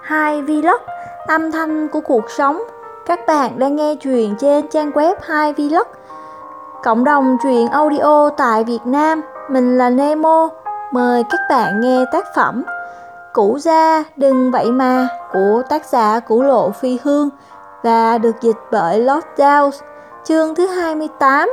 Hai Vlog, âm thanh của cuộc sống. Các bạn đang nghe truyện trên trang web Hai Vlog, cộng đồng truyện audio tại Việt Nam. Mình là Nemo. Mời các bạn nghe tác phẩm Cũ Gia Đừng Vậy Mà của tác giả Củ Lộ Phi Hương và được dịch bởi Lockdown. Chương thứ 28.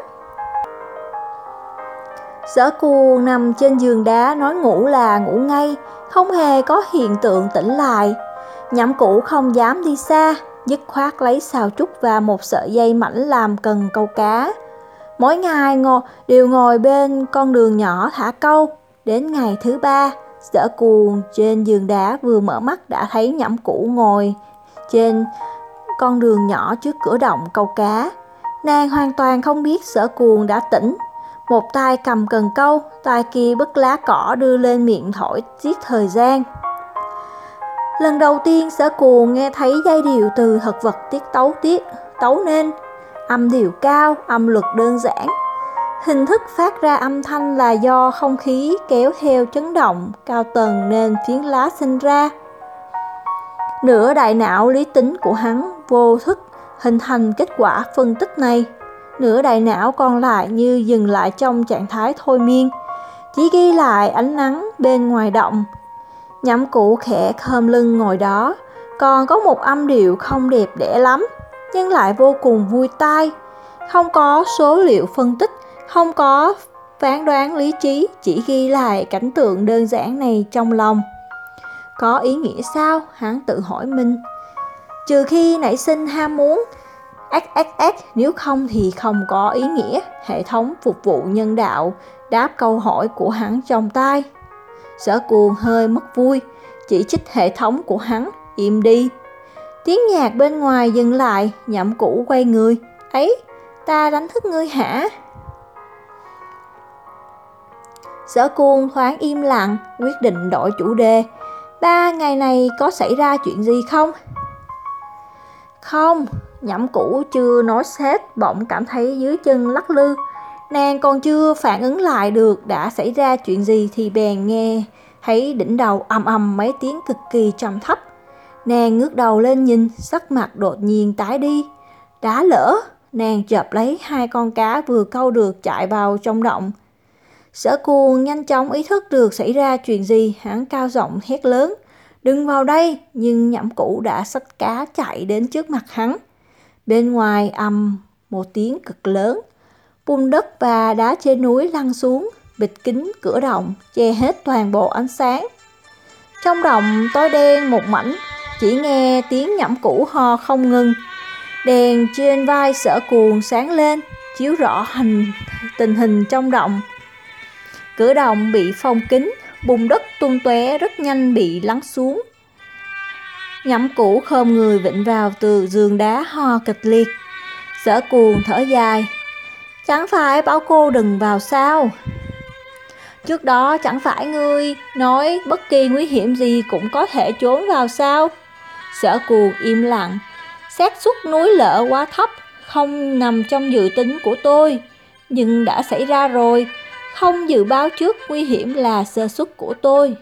Sở Cuồng nằm trên giường đá, nói ngủ là ngủ ngay, không hề có hiện tượng tỉnh lại. Nhậm Cũ không dám đi xa, dứt khoát lấy xào trúc và một sợi dây mảnh làm cần câu cá. Mỗi ngày đều ngồi bên con đường nhỏ thả câu. Đến ngày thứ 3, Sở Cuồng trên giường đá vừa mở mắt đã thấy Nhậm Cũ ngồi trên con đường nhỏ trước cửa động câu cá. Nàng hoàn toàn không biết Sở Cuồng đã tỉnh. Một tay cầm cần câu, tay kia bứt lá cỏ đưa lên miệng thổi giết thời gian. Lần đầu tiên Sở Cuồng nghe thấy giai điệu từ thực vật tấu nên. Âm điệu cao, âm luật đơn giản. Hình thức phát ra âm thanh là do không khí kéo theo chấn động cao tầng nên phiến lá sinh ra. Nửa đại não lý tính của hắn vô thức hình thành kết quả phân tích này. Nửa đại não còn lại như dừng lại trong trạng thái thôi miên, chỉ ghi lại ánh nắng bên ngoài động. Nhậm Cũ khẽ khom lưng ngồi đó, còn có một âm điệu không đẹp đẽ lắm, nhưng lại vô cùng vui tai. Không có số liệu phân tích, không có phán đoán lý trí, chỉ ghi lại cảnh tượng đơn giản này trong lòng. Có ý nghĩa sao? Hắn tự hỏi mình. Trừ khi nảy sinh ham muốn, nếu không thì không có ý nghĩa. Hệ thống phục vụ nhân đạo đáp câu hỏi của hắn trong tai. Sở Cuồng hơi mất vui, chỉ trích hệ thống của hắn, im đi. Tiếng nhạc bên ngoài dừng lại, Nhậm Cũ quay người. Ấy, ta đánh thức ngươi hả? Sở Cuồng thoáng im lặng, quyết định đổi chủ đề. 3 ngày này có xảy ra chuyện gì không? Không, Nhậm Cũ chưa nói hết, bỗng cảm thấy dưới chân lắc lư. Nàng còn chưa phản ứng lại được đã xảy ra chuyện gì thì bèn nghe thấy đỉnh đầu ầm ầm mấy tiếng cực kỳ trầm thấp. Nàng ngước đầu lên nhìn, sắc mặt đột nhiên tái đi. Đá lỡ, nàng chộp lấy 2 con cá vừa câu được chạy vào trong động. Sở Cuồng nhanh chóng ý thức được xảy ra chuyện gì, hắn cao giọng hét lớn. Đừng vào đây, nhưng Nhậm Cũ đã xách cá chạy đến trước mặt hắn. Bên ngoài ầm một tiếng cực lớn, bùn đất và đá trên núi lăn xuống, bịt kín cửa động, che hết toàn bộ ánh sáng. Trong động tối đen một mảnh, chỉ nghe tiếng Nhậm Cũ ho không ngừng. Đèn trên vai Sở Cuồng sáng lên, chiếu rõ tình hình trong động. Cửa động bị phong kín, bùn đất tung tóe rất nhanh bị lắng xuống. Nhậm Cũ khom người vịn vào từ giường đá ho kịch liệt. Sở Cuồng thở dài. Chẳng phải bảo cô đừng vào sao? Trước đó chẳng phải ngươi nói bất kỳ nguy hiểm gì cũng có thể trốn vào sao? Sở Cuồng im lặng. Xác suất núi lở quá thấp, không nằm trong dự tính của tôi. Nhưng đã xảy ra rồi, không dự báo trước nguy hiểm là sơ suất của tôi.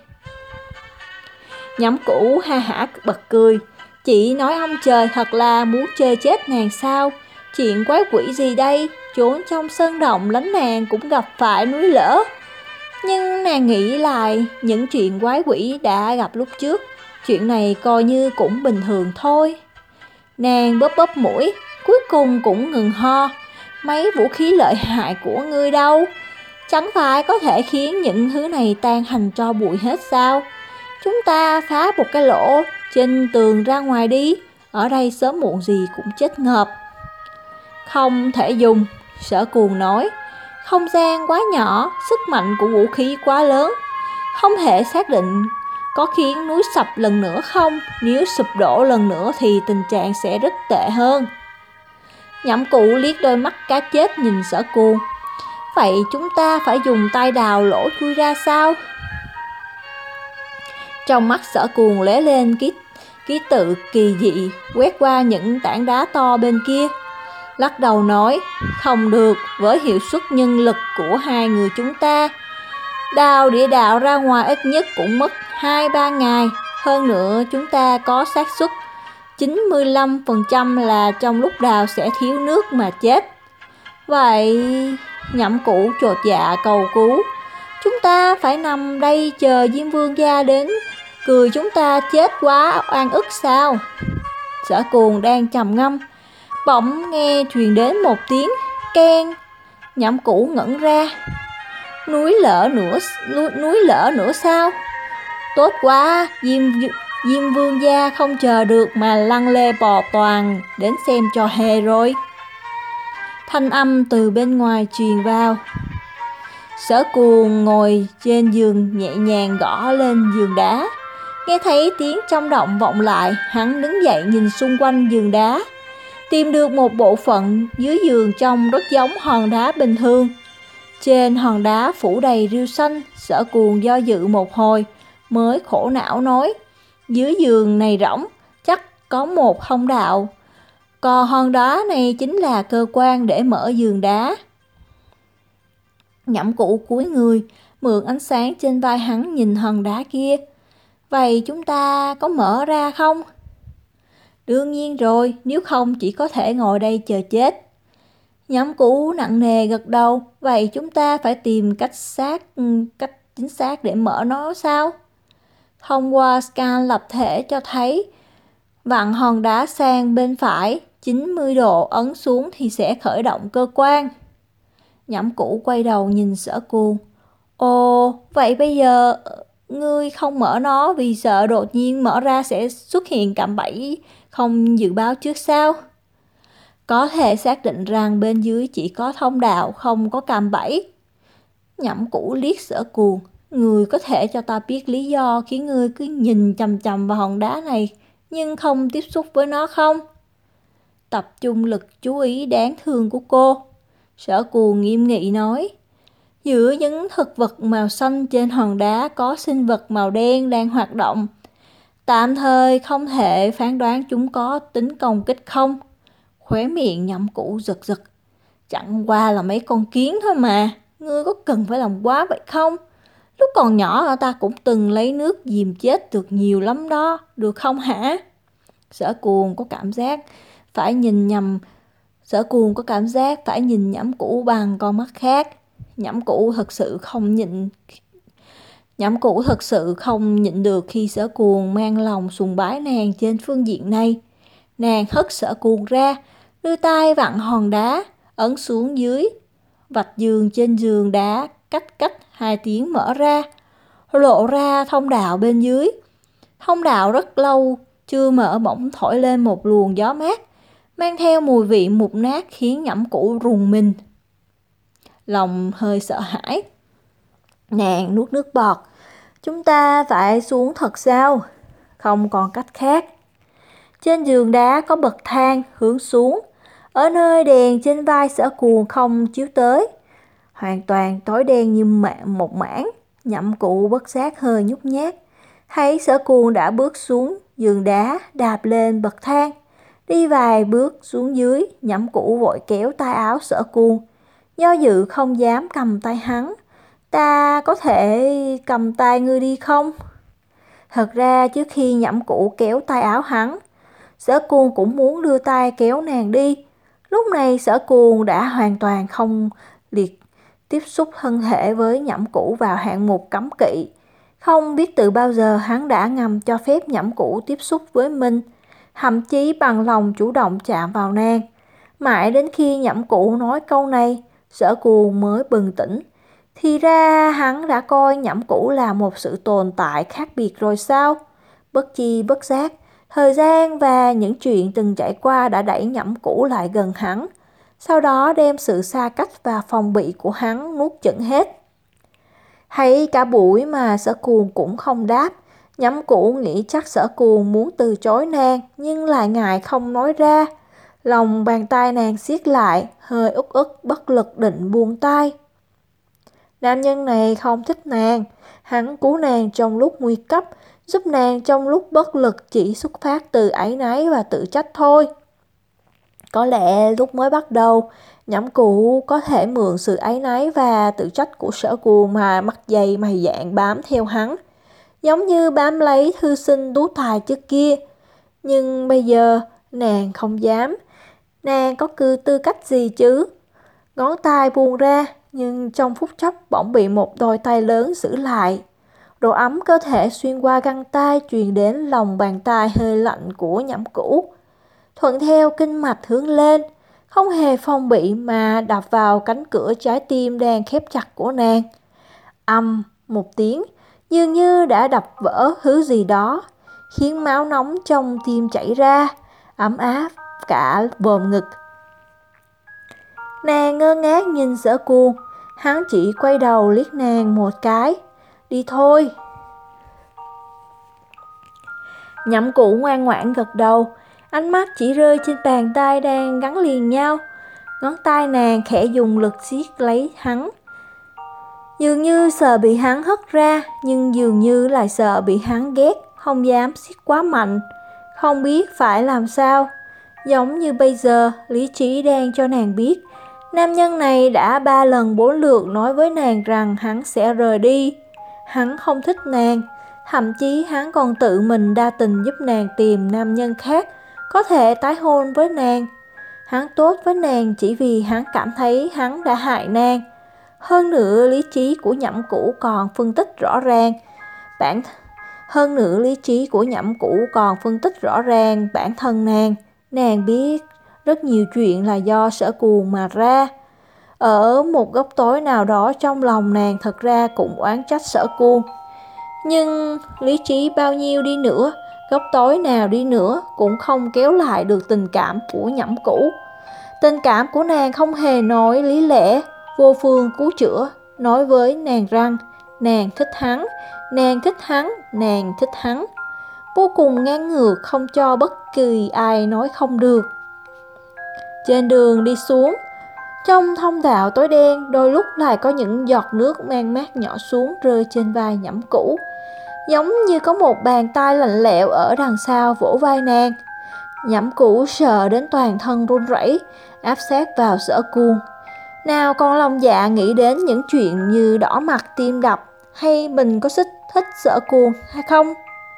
Nhậm Cũ ha hả bật cười. Chị nói ông trời thật là muốn chơi chết nàng sao? Chuyện quái quỷ gì đây? Trốn trong sơn động lánh nàng cũng gặp phải núi lở. Nhưng nàng nghĩ lại những chuyện quái quỷ đã gặp lúc trước, chuyện này coi như cũng bình thường thôi. Nàng bóp mũi, cuối cùng cũng ngừng ho. Mấy vũ khí lợi hại của ngươi đâu? Chẳng phải có thể khiến những thứ này tan thành tro bụi hết sao? Chúng ta phá một cái lỗ trên tường ra ngoài đi, ở đây sớm muộn gì cũng chết ngợp. Không thể dùng, Sở Cuồng nói. Không gian quá nhỏ, sức mạnh của vũ khí quá lớn, không thể xác định có khiến núi sập lần nữa không. Nếu sụp đổ lần nữa thì tình trạng sẽ rất tệ hơn. Nhậm Cũ liếc đôi mắt cá chết nhìn Sở Cuồng. Vậy chúng ta phải dùng tay đào lỗ chui ra sao? Trong mắt Sở Cuồng lóe lên ký tự kỳ dị, quét qua những tảng đá to bên kia. Lắc đầu nói, không được, với hiệu suất nhân lực của 2 người chúng ta. Đào địa đạo ra ngoài ít nhất cũng mất 2-3 ngày, Hơn nữa chúng ta có xác suất 95% là trong lúc đào sẽ thiếu nước mà chết. Vậy Nhậm Cũ chột dạ cầu cứu, chúng ta phải nằm đây chờ Diêm Vương gia đến cười chúng ta chết quá oan ức sao? Sở Cuồng đang trầm ngâm, bỗng nghe truyền đến một tiếng keng. Nhậm Cũ ngẩn ra. Núi lở nữa sao? Tốt quá, Diêm Vương gia không chờ được mà lăn lê bò toàn đến xem trò hề rồi. Thanh âm từ bên ngoài truyền vào. Sở Cuồng ngồi trên giường nhẹ nhàng gõ lên giường đá. Nghe thấy tiếng trong động vọng lại, hắn đứng dậy nhìn xung quanh giường đá. Tìm được một bộ phận dưới giường trông rất giống hòn đá bình thường. Trên hòn đá phủ đầy rêu xanh. Sở Cuồng do dự một hồi mới khổ não nói, dưới giường này rỗng, chắc có một thông đạo. Còn hòn đá này chính là cơ quan để mở giường đá. Nhậm Cũ cúi người, mượn ánh sáng trên vai hắn nhìn hòn đá kia. Vậy chúng ta có mở ra không? Đương nhiên rồi, nếu không chỉ có thể ngồi đây chờ chết. Nhậm Cũ nặng nề gật đầu. Vậy chúng ta phải tìm cách chính xác để mở nó sao? Thông qua scan lập thể cho thấy vặn hòn đá sang bên phải 90 độ, ấn xuống thì sẽ khởi động cơ quan. Nhậm Cũ quay đầu nhìn Sở Cuồng. Ồ, vậy bây giờ ngươi không mở nó vì sợ đột nhiên mở ra sẽ xuất hiện cạm bẫy không dự báo trước sao? Có thể xác định rằng bên dưới chỉ có thông đạo, không có cạm bẫy. Nhậm Cũ liếc Sở Cuồng. Ngươi có thể cho ta biết lý do khiến ngươi cứ nhìn chằm chằm vào hòn đá này nhưng không tiếp xúc với nó không? Tập trung lực chú ý đáng thương của cô. Sở Cuồng nghiêm nghị nói. Giữa những thực vật màu xanh trên hòn đá có sinh vật màu đen đang hoạt động. Tạm thời không thể phán đoán chúng có tính công kích không. Khóe miệng Nhậm Cũ giật giật. Chẳng qua là mấy con kiến thôi mà. Ngươi có cần phải làm quá vậy không? Lúc còn nhỏ ta cũng từng lấy nước dìm chết được nhiều lắm đó. Được không hả? Sở Cuồng có cảm giác phải nhìn Nhậm Cũ bằng con mắt khác. Nhậm Cũ thật sự không nhịn được khi Sở Cuồng mang lòng sùng bái nàng trên phương diện này. Nàng hất Sở Cuồng ra, đưa tay vặn hòn đá, ấn xuống dưới vạch giường trên giường đá, cách 2 tiếng mở ra, lộ ra thông đạo bên dưới. Thông đạo rất lâu chưa mở bỗng thổi lên một luồng gió mát, mang theo mùi vị mục nát khiến Nhậm Cũ rùng mình. Lòng hơi sợ hãi. Nàng nuốt nước bọt. Chúng ta phải xuống thật sao? Không còn cách khác. Trên giường đá có bậc thang hướng xuống. Ở nơi đèn trên vai Sở Cuồng không chiếu tới, hoàn toàn tối đen như một mảng. Nhậm Cũ bất giác hơi nhút nhát. Thấy Sở Cuồng đã bước xuống giường đá, đạp lên bậc thang, đi vài bước xuống dưới. Nhậm Cũ vội kéo tay áo Sở Cuồng, do dự không dám cầm tay hắn. Ta có thể cầm tay ngươi đi không? Thật ra trước khi Nhậm Cũ kéo tay áo hắn, Sở Cuồng cũng muốn đưa tay kéo nàng đi. Lúc này Sở Cuồng đã hoàn toàn không liệt tiếp xúc thân thể với Nhậm Cũ vào hạng mục cấm kỵ. Không biết từ bao giờ hắn đã ngầm cho phép Nhậm Cũ tiếp xúc với mình, thậm chí bằng lòng chủ động chạm vào nàng. Mãi đến khi Nhậm Cũ nói câu này, Sở Cuồng mới bừng tỉnh. Thì ra hắn đã coi Nhậm Cũ là một sự tồn tại khác biệt rồi sao? Bất chi bất giác, thời gian và những chuyện từng trải qua đã đẩy Nhậm Cũ lại gần hắn, sau đó đem sự xa cách và phòng bị của hắn nuốt chửng hết. Hay cả buổi mà Sở Cuồng cũng không đáp. Nhậm Cũ nghĩ chắc Sở Cuồng muốn từ chối nàng, nhưng lại ngại không nói ra. Lòng bàn tay nàng siết lại, hơi uất ức bất lực định buông tay. Nam nhân này không thích nàng, hắn cứu nàng trong lúc nguy cấp, giúp nàng trong lúc bất lực chỉ xuất phát từ áy náy và tự trách thôi. Có lẽ lúc mới bắt đầu, Nhậm Cũ có thể mượn sự áy náy và tự trách của Sở Cuồng mà mặt dày mày dạn bám theo hắn. giống như bám lấy thư sinh tú tài trước kia. Nhưng bây giờ nàng không dám. Nàng có tư cách gì chứ? Ngón tay buông ra, nhưng trong phút chốc bỗng bị một đôi tay lớn giữ lại. Độ ấm cơ thể xuyên qua găng tay truyền đến lòng bàn tay hơi lạnh của Nhậm Cũ. Thuận theo kinh mạch hướng lên, không hề phong bị mà đập vào cánh cửa trái tim đang khép chặt của nàng. Ầm một tiếng, dường như đã đập vỡ thứ gì đó, khiến máu nóng trong tim chảy ra, ấm áp cả bờm ngực. Nàng ngơ ngác nhìn Sở Cuồng, hắn chỉ quay đầu liếc nàng một cái. Đi thôi. Nhậm Cụ ngoan ngoãn gật đầu, ánh mắt chỉ rơi trên bàn tay đang gắn liền nhau. Ngón tay nàng khẽ dùng lực siết lấy hắn, dường như sợ bị hắn hất ra, nhưng dường như lại sợ bị hắn ghét, không dám siết quá mạnh, không biết phải làm sao. Giống như bây giờ, lý trí đang cho nàng biết, nam nhân này đã 3 lần 4 lượt nói với nàng rằng hắn sẽ rời đi. Hắn không thích nàng, thậm chí hắn còn tự mình đa tình giúp nàng tìm nam nhân khác, có thể tái hôn với nàng. Hắn tốt với nàng chỉ vì hắn cảm thấy hắn đã hại nàng. Hơn nữa lý trí của Nhậm Cũ còn phân tích rõ ràng bản thân nàng. Nàng biết rất nhiều chuyện là do Sở Cuồng mà ra. Ở một góc tối nào đó trong lòng nàng thật ra cũng oán trách Sở Cuồng. Nhưng lý trí bao nhiêu đi nữa, góc tối nào đi nữa cũng không kéo lại được tình cảm của Nhậm Cũ. Tình cảm của nàng không hề nói lý lẽ, vô phương cứu chữa, nói với nàng rằng nàng thích hắn, nàng thích hắn, nàng thích hắn. Vô cùng ngang ngược, không cho bất kỳ ai nói không được. Trên đường đi xuống, trong thông đạo tối đen, đôi lúc lại có những giọt nước man mát nhỏ xuống rơi trên vai Nhậm Cũ, giống như có một bàn tay lạnh lẽo ở đằng sau vỗ vai nàng. Nhậm Cũ sợ đến toàn thân run rẩy, áp sát vào Sở Cuồng. Nào còn lòng dạ nghĩ đến những chuyện như đỏ mặt tim đập, hay mình có thích Sở Cuồng hay không.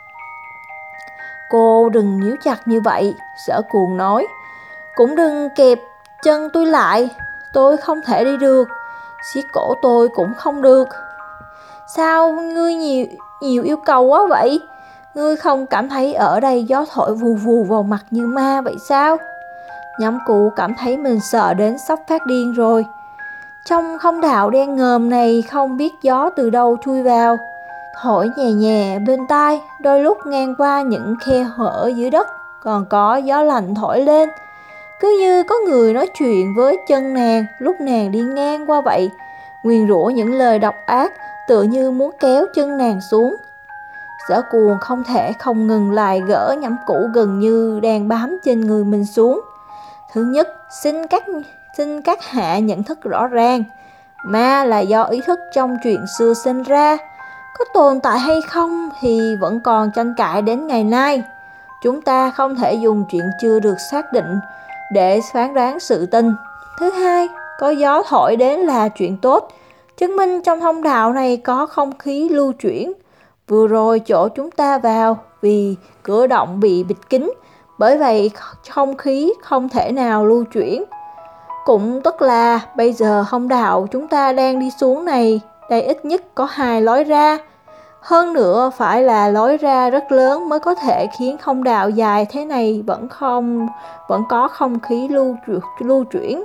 Cô đừng níu chặt như vậy, Sở Cuồng nói. Cũng đừng kẹp chân tôi lại, tôi không thể đi được, siết cổ tôi cũng không được. Sao ngươi nhiều yêu cầu quá vậy? Ngươi không cảm thấy ở đây gió thổi vù vù vào mặt như ma vậy sao? Nhậm Cụ cảm thấy mình sợ đến sắp phát điên rồi. Trong không đạo đen ngòm này không biết gió từ đâu chui vào, thổi nhẹ nhẹ bên tai, đôi lúc ngang qua những khe hở dưới đất còn có gió lạnh thổi lên, cứ như có người nói chuyện với chân nàng lúc nàng đi ngang qua vậy, nguyền rủa những lời độc ác, tựa như muốn kéo chân nàng xuống. Sở Cuồng không thể không ngừng lại gỡ Nhậm Cụ gần như đang bám trên người mình xuống. Thứ nhất, xin các hạ nhận thức rõ ràng, ma là do ý thức trong chuyện xưa sinh ra, có tồn tại hay không thì vẫn còn tranh cãi đến ngày nay. Chúng ta không thể dùng chuyện chưa được xác định để phán đoán sự tình. Thứ hai, có gió thổi đến là chuyện tốt, chứng minh trong thông đạo này có không khí lưu chuyển. Vừa rồi chỗ chúng ta vào vì cửa động bị bịt kín, bởi vậy không khí không thể nào lưu chuyển. Cũng tức là bây giờ thông đạo chúng ta đang đi xuống này, đây ít nhất có 2 lối ra. Hơn nữa phải là lối ra rất lớn mới có thể khiến thông đạo dài thế này vẫn có không khí lưu chuyển.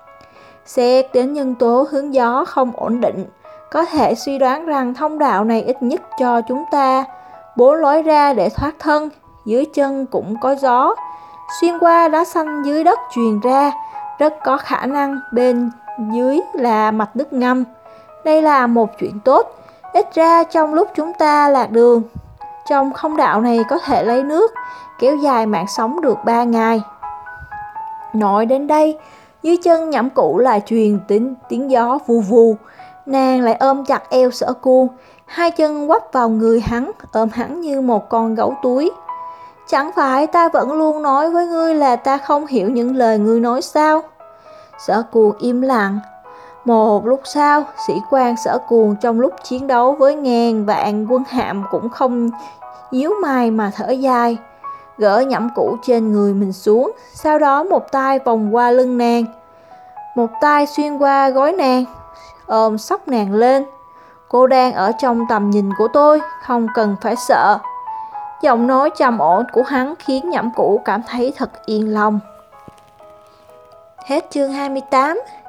Xét đến nhân tố hướng gió không ổn định, có thể suy đoán rằng thông đạo này ít nhất cho chúng ta 4 lối ra để thoát thân. Dưới chân cũng có gió xuyên qua đá xanh dưới đất truyền ra, rất có khả năng bên dưới là mạch nước ngầm. Đây là một chuyện tốt, ít ra trong lúc chúng ta lạc đường, trong thông đạo này có thể lấy nước, kéo dài mạng sống được 3 ngày. Nói đến đây, dưới chân Nhậm Cụ lại truyền tiếng gió vù vù. Nàng lại ôm chặt eo Sở Cuồng, hai chân quắp vào người hắn, ôm hắn như một con gấu túi. Chẳng phải ta vẫn luôn nói với ngươi là ta không hiểu những lời ngươi nói sao? Sở Cuồng im lặng. Một lúc sau, sĩ quan Sở Cuồng trong lúc chiến đấu với ngàn vạn quân hạm cũng không nhíu mày mà thở dài, gỡ nhẫn cũ trên người mình xuống, sau đó một tay vòng qua lưng nàng, một tay xuyên qua gối nàng, ôm xốc nàng lên. Cô đang ở trong tầm nhìn của tôi, không cần phải sợ. Giọng nói trầm ổn của hắn khiến nhẫn cũ cảm thấy thật yên lòng. Hết chương 28.